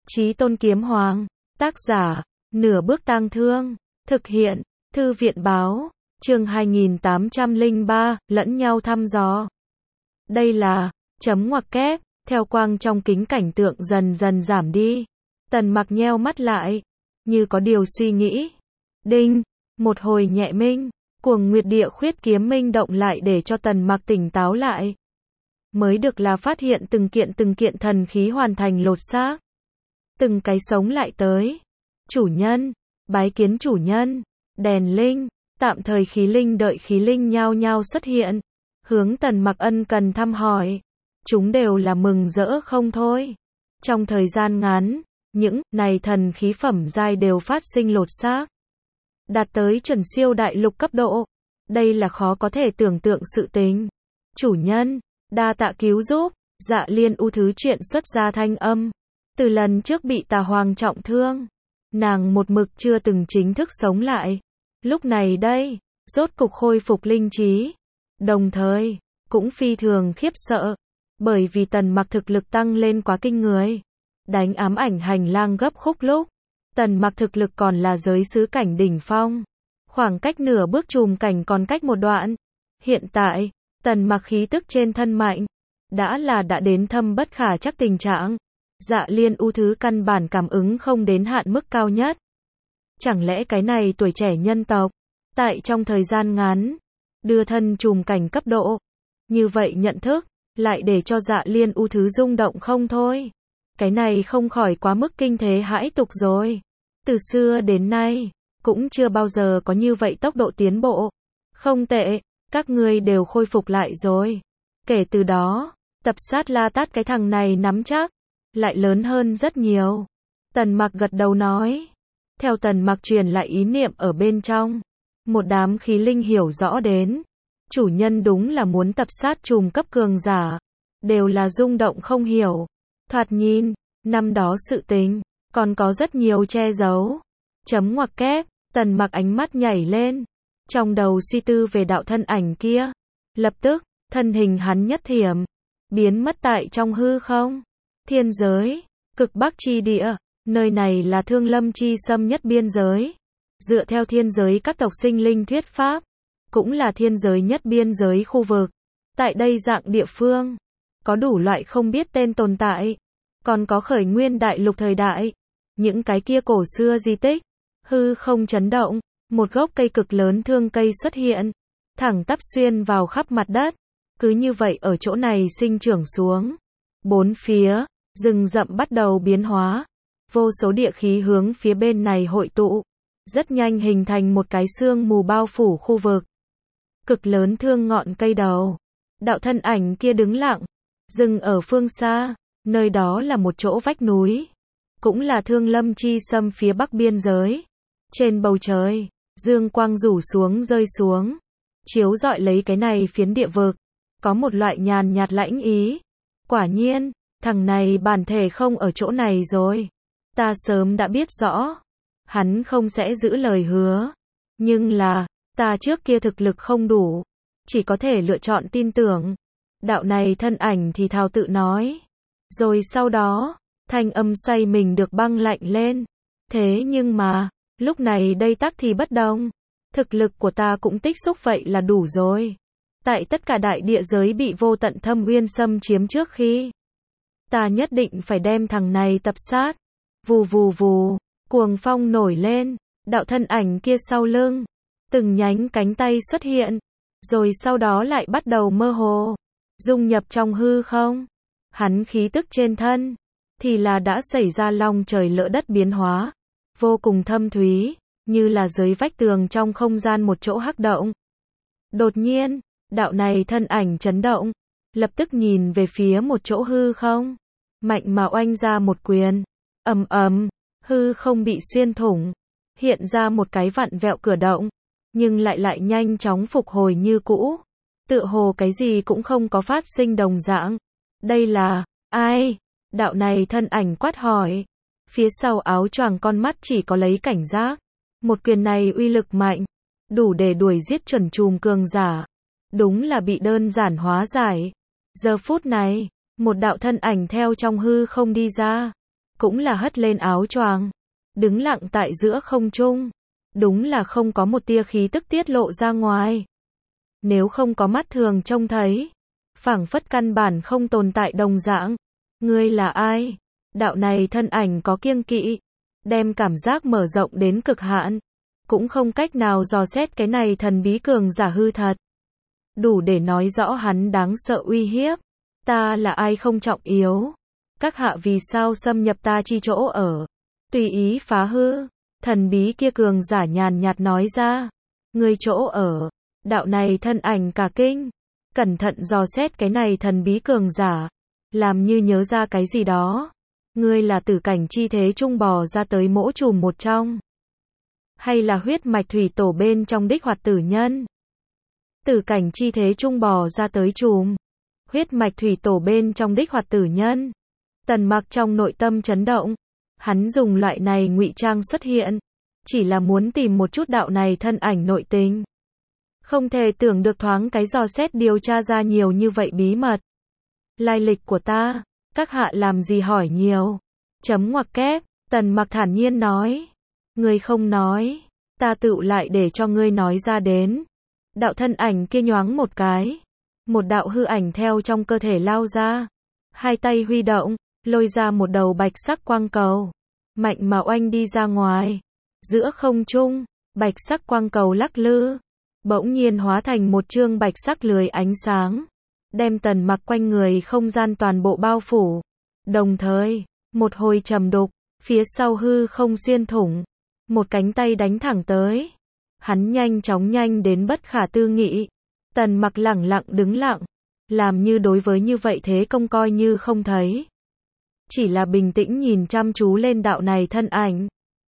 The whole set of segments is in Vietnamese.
Chí Tôn Kiếm Hoàng, tác giả, Nửa Bước Tang Thương, thực hiện, Thư viện báo, chương 2803, lẫn nhau thăm dò. Đây là, chấm ngoặc kép, theo quang trong kính cảnh tượng dần dần giảm đi. Tần Mặc nheo mắt lại, như có điều suy nghĩ. Đinh, một hồi nhẹ minh, cuồng nguyệt địa khuyết kiếm minh động lại để cho Tần Mặc tỉnh táo lại. Mới được là phát hiện từng kiện thần khí hoàn thành lột xác. Từng cái sống lại tới. Chủ nhân, bái kiến chủ nhân, đèn linh, tạm thời khí linh đợi khí linh nhao nhao xuất hiện. Hướng Tần Mặc ân cần thăm hỏi. Chúng đều là mừng rỡ không thôi. Trong thời gian ngắn, những này thần khí phẩm giai đều phát sinh lột xác. Đạt tới chuẩn siêu đại lục cấp độ. Đây là khó có thể tưởng tượng sự tình. Chủ nhân, đa tạ cứu giúp. Dạ Liên U thứ chuyện xuất ra thanh âm. Từ lần trước bị Tà Hoàng trọng thương, nàng một mực chưa từng chính thức sống lại. Lúc này đây, rốt cục khôi phục linh trí. Đồng thời, cũng phi thường khiếp sợ. Bởi vì Tần Mặc thực lực tăng lên quá kinh người. Đánh ám ảnh hành lang gấp khúc lúc. Tần Mặc thực lực còn là giới sứ cảnh đỉnh phong. Khoảng cách nửa bước trùm cảnh còn cách một đoạn. Hiện tại, Tần Mặc khí tức trên thân mạnh. Đã đến thâm bất khả chắc tình trạng. Dạ Liên U thứ căn bản cảm ứng không đến hạn mức cao nhất. Chẳng lẽ cái này tuổi trẻ nhân tộc, tại trong thời gian ngắn, đưa thân trùm cảnh cấp độ. Như vậy nhận thức, lại để cho Dạ Liên U thứ rung động không thôi. Cái này không khỏi quá mức kinh thế hãi tục rồi. Từ xưa đến nay, cũng chưa bao giờ có như vậy tốc độ tiến bộ. Không tệ, các ngươi đều khôi phục lại rồi. Kể từ đó, tập sát La Tát cái thằng này nắm chắc lại lớn hơn rất nhiều. Tần Mặc gật đầu nói. Theo Tần Mặc truyền lại ý niệm ở bên trong, một đám khí linh hiểu rõ đến. Chủ nhân đúng là muốn tập sát trùm cấp cường giả. Đều là rung động không hiểu. Thoạt nhìn, năm đó sự tình, còn có rất nhiều che giấu. Chấm ngoặc kép, Tần Mặc ánh mắt nhảy lên. Trong đầu suy tư về đạo thân ảnh kia. Lập tức, thân hình hắn nhất thiểm, biến mất tại trong hư không. Thiên giới, cực bắc chi địa, nơi này là Thương Lâm chi xâm nhất biên giới. Dựa theo thiên giới các tộc sinh linh thuyết pháp, cũng là thiên giới nhất biên giới khu vực. Tại đây dạng địa phương, có đủ loại không biết tên tồn tại, còn có khởi nguyên đại lục thời đại, những cái kia cổ xưa di tích. Hư không chấn động, một gốc cây cực lớn thương cây xuất hiện, thẳng tắp xuyên vào khắp mặt đất, cứ như vậy ở chỗ này sinh trưởng xuống. Bốn phía, rừng rậm bắt đầu biến hóa, vô số địa khí hướng phía bên này hội tụ, rất nhanh hình thành một cái sương mù bao phủ khu vực. Cực lớn thương ngọn cây đầu, đạo thân ảnh kia đứng lặng, dừng ở phương xa, nơi đó là một chỗ vách núi, cũng là Thương Lâm chi xâm phía bắc biên giới. Trên bầu trời, dương quang rủ xuống rơi xuống, chiếu rọi lấy cái này phiến địa vực, có một loại nhàn nhạt lãnh ý. Quả nhiên, thằng này bản thể không ở chỗ này rồi. Ta sớm đã biết rõ, hắn không sẽ giữ lời hứa. Nhưng là, ta trước kia thực lực không đủ, chỉ có thể lựa chọn tin tưởng. Đạo này thân ảnh thì thào tự nói. Rồi sau đó, thanh âm xoay mình được băng lạnh lên. Thế nhưng mà, lúc này đây tắc thì bất đồng. Thực lực của ta cũng tích xúc vậy là đủ rồi. Tại tất cả đại địa giới bị vô tận thâm uyên xâm chiếm trước khi, ta nhất định phải đem thằng này tập sát. Vù vù vù, cuồng phong nổi lên, đạo thân ảnh kia sau lưng, từng nhánh cánh tay xuất hiện, rồi sau đó lại bắt đầu mơ hồ, dung nhập trong hư không. Hắn khí tức trên thân, thì là đã xảy ra long trời lỡ đất biến hóa, vô cùng thâm thúy, như là dưới vách tường trong không gian một chỗ hắc động. Đột nhiên, đạo này thân ảnh chấn động, lập tức nhìn về phía một chỗ hư không, mạnh mà oanh ra một quyền, ầm ầm, hư không bị xuyên thủng, hiện ra một cái vặn vẹo cửa động, nhưng lại nhanh chóng phục hồi như cũ, tựa hồ cái gì cũng không có phát sinh đồng dạng. Đây là ai? Đạo này thân ảnh quát hỏi. Phía sau áo choàng con mắt chỉ có lấy cảnh giác. Một quyền này uy lực mạnh, đủ để đuổi giết chuẩn trùm cường giả. Đúng là bị đơn giản hóa giải. Giờ phút này, một đạo thân ảnh theo trong hư không đi ra. cũng là hất lên áo choàng, đứng lặng tại giữa không trung. Đúng là không có một tia khí tức tiết lộ ra ngoài. Nếu không có mắt thường trông thấy, phảng phất căn bản không tồn tại đồng dạng. Ngươi là ai? Đạo này thân ảnh có kiêng kỵ, đem cảm giác mở rộng đến cực hạn, cũng không cách nào dò xét cái này thần bí cường giả hư thật. Đủ để nói rõ hắn đáng sợ uy hiếp. Ta là ai không trọng yếu. Các hạ vì sao xâm nhập ta chi chỗ ở? Tùy ý phá hư. Thần bí kia cường giả nhàn nhạt nói ra. Ngươi chỗ ở. Đạo này thân ảnh cả kinh. Cẩn thận dò xét cái này thần bí cường giả. Làm như nhớ ra cái gì đó. Ngươi là tử cảnh chi thế trung bò ra tới mỗ trùm một trong. Hay là huyết mạch thủy tổ bên trong đích hoạt tử nhân? Tử cảnh chi thế trung bò ra tới trùm. Huyết mạch thủy tổ bên trong đích hoạt tử nhân. Tần Mặc trong nội tâm chấn động. Hắn dùng loại này ngụy trang xuất hiện. Chỉ là muốn tìm một chút đạo này thân ảnh nội tình. Không thể tưởng được thoáng cái dò xét điều tra ra nhiều như vậy bí mật. Lai lịch của ta, các hạ làm gì hỏi nhiều. Chấm ngoặc kép, Tần Mặc thản nhiên nói. Ngươi không nói, ta tự lại để cho ngươi nói ra đến. Đạo thân ảnh kia nhoáng một cái. Một đạo hư ảnh theo trong cơ thể lao ra. Hai tay huy động, lôi ra một đầu bạch sắc quang cầu. Mạnh mà oanh đi ra ngoài. Giữa không trung, bạch sắc quang cầu lắc lư. Bỗng nhiên hóa thành một chương bạch sắc lưới ánh sáng. Đem Tần Mặc quanh người không gian toàn bộ bao phủ. Đồng thời, một hồi trầm đục, phía sau hư không xuyên thủng. Một cánh tay đánh thẳng tới. Hắn nhanh chóng nhanh đến bất khả tư nghị. Tần Mặc lẳng lặng đứng lặng. Làm như đối với như vậy thế công coi như không thấy. Chỉ là bình tĩnh nhìn chăm chú lên đạo này thân ảnh.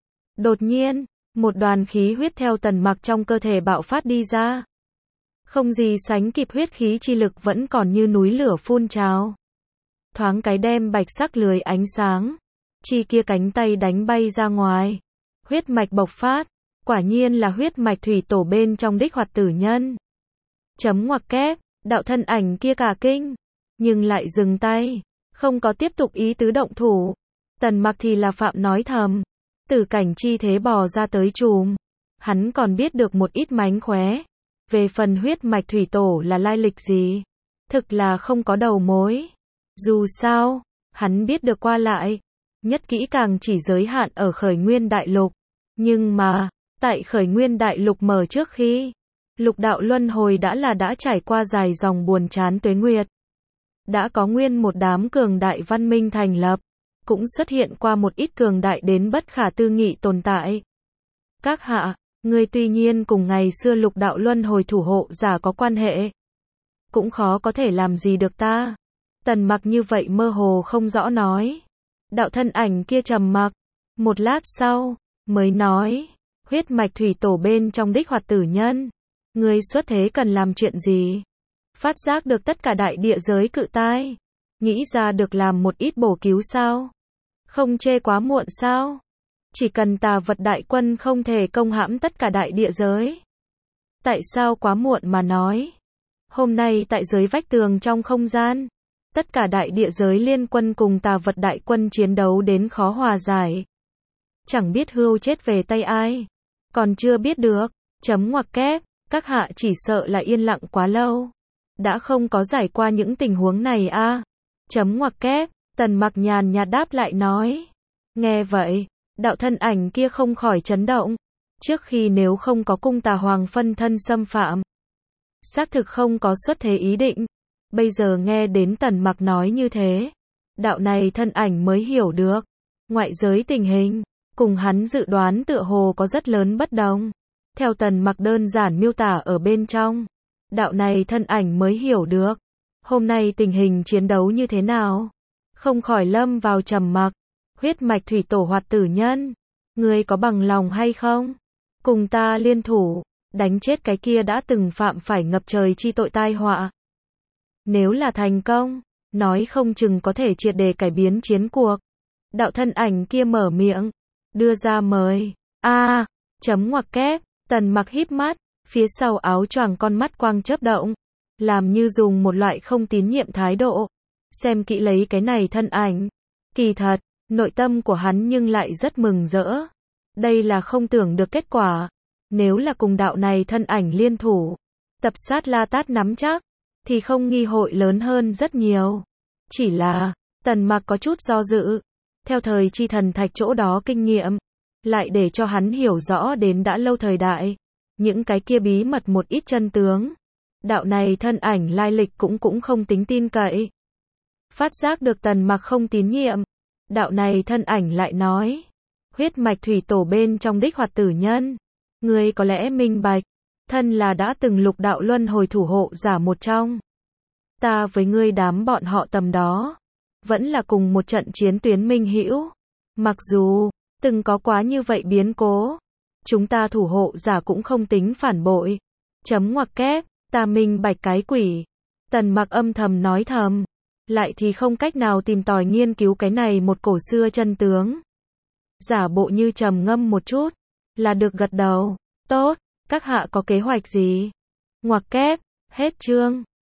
Đột nhiên, một đoàn khí huyết theo Tần Mặc trong cơ thể bạo phát đi ra. Không gì sánh kịp huyết khí chi lực vẫn còn như núi lửa phun trào. Thoáng cái đem bạch sắc lưới ánh sáng. Chi kia cánh tay đánh bay ra ngoài. Huyết mạch bộc phát. Quả nhiên là huyết mạch thủy tổ bên trong đích hoạt tử nhân. Chấm ngoặc kép, đạo thân ảnh kia cả kinh. Nhưng lại dừng tay. Không có tiếp tục ý tứ động thủ. Tần Mặc thì là phạm nói thầm. Tử cảnh chi thế bò ra tới trùm. Hắn còn biết được một ít mánh khóe. Về phần huyết mạch thủy tổ là lai lịch gì? Thực là không có đầu mối. Dù sao, hắn biết được qua lại. Nhất kỹ càng chỉ giới hạn ở khởi nguyên đại lục. Nhưng mà, tại khởi nguyên đại lục mở trước khi, lục đạo luân hồi đã trải qua dài dòng buồn chán tuế nguyệt. Đã có nguyên một đám cường đại văn minh thành lập. Cũng xuất hiện qua một ít cường đại đến bất khả tư nghị tồn tại. Các hạ, ngươi tuy nhiên cùng ngày xưa lục đạo luân hồi thủ hộ giả có quan hệ. Cũng khó có thể làm gì được ta. Tần Mặc như vậy mơ hồ không rõ nói. Đạo thân ảnh kia trầm mặc. Một lát sau, mới nói. Huyết mạch thủy tổ bên trong đích hoạt tử nhân. Ngươi xuất thế cần làm chuyện gì? Phát giác được tất cả đại địa giới cự tai. Nghĩ ra được làm một ít bổ cứu sao? Không chê quá muộn sao? Chỉ cần Tà Vật đại quân không thể công hãm tất cả đại địa giới. Tại sao quá muộn mà nói? Hôm nay tại giới vách tường trong không gian, tất cả đại địa giới liên quân cùng Tà Vật đại quân chiến đấu đến khó hòa giải. Chẳng biết hươu chết về tay ai. Còn chưa biết được. Chấm ngoặc kép, các hạ chỉ sợ là yên lặng quá lâu. Đã không có giải qua những tình huống này a. Chấm ngoặc kép, Tần Mặc nhàn nhạt đáp lại nói. Nghe vậy, đạo thân ảnh kia không khỏi chấn động. Trước khi nếu không có cung Tà Hoàng phân thân xâm phạm, xác thực không có xuất thế ý định. Bây giờ nghe đến Tần Mặc nói như thế, đạo này thân ảnh mới hiểu được. Ngoại giới tình hình, cùng hắn dự đoán tựa hồ có rất lớn bất đồng. Theo Tần Mặc đơn giản miêu tả ở bên trong, đạo này thân ảnh mới hiểu được. Hôm nay tình hình chiến đấu như thế nào? Không khỏi lâm vào trầm mặc. Huyết mạch thủy tổ hoạt tử nhân. Ngươi có bằng lòng hay không? Cùng ta liên thủ, đánh chết cái kia đã từng phạm phải ngập trời chi tội tai họa. Nếu là thành công, nói không chừng có thể triệt để cải biến chiến cuộc. Đạo thân ảnh kia mở miệng, đưa ra mời. Chấm ngoặc kép, Tần Mặc híp mắt, phía sau áo choàng con mắt quang chớp động, làm như dùng một loại không tín nhiệm thái độ. Xem kỹ lấy cái này thân ảnh. Kỳ thật, Nội tâm của hắn nhưng lại rất mừng rỡ. Đây là không tưởng được kết quả. Nếu là cùng đạo này thân ảnh liên thủ, tập sát La Tát nắm chắc, thì không nghi hội lớn hơn rất nhiều. Chỉ là, Tần Mặc có chút do dự. Theo thời chi thần thạch chỗ đó kinh nghiệm, lại để cho hắn hiểu rõ đến đã lâu thời đại. Những cái kia bí mật một ít chân tướng. Đạo này thân ảnh lai lịch cũng không tính tin cậy. Phát giác được Tần Mặc không tín nhiệm. Đạo này thân ảnh lại nói. Huyết mạch thủy tổ bên trong đích hoạt tử nhân. Ngươi có lẽ minh bạch. Thân là đã từng lục đạo luân hồi thủ hộ giả một trong. Ta với ngươi đám bọn họ tầm đó. Vẫn là cùng một trận chiến tuyến minh hữu. Mặc dù, từng có quá như vậy biến cố. Chúng ta thủ hộ giả cũng không tính phản bội. Chấm ngoặc kép, ta minh bạch cái quỷ. Tần Mặc âm thầm nói thầm. Lại thì không cách nào tìm tòi nghiên cứu cái này một cổ xưa chân tướng. Giả bộ như trầm ngâm một chút. Là được gật đầu. Tốt, các hạ có kế hoạch gì? Ngoặc kép, hết chương.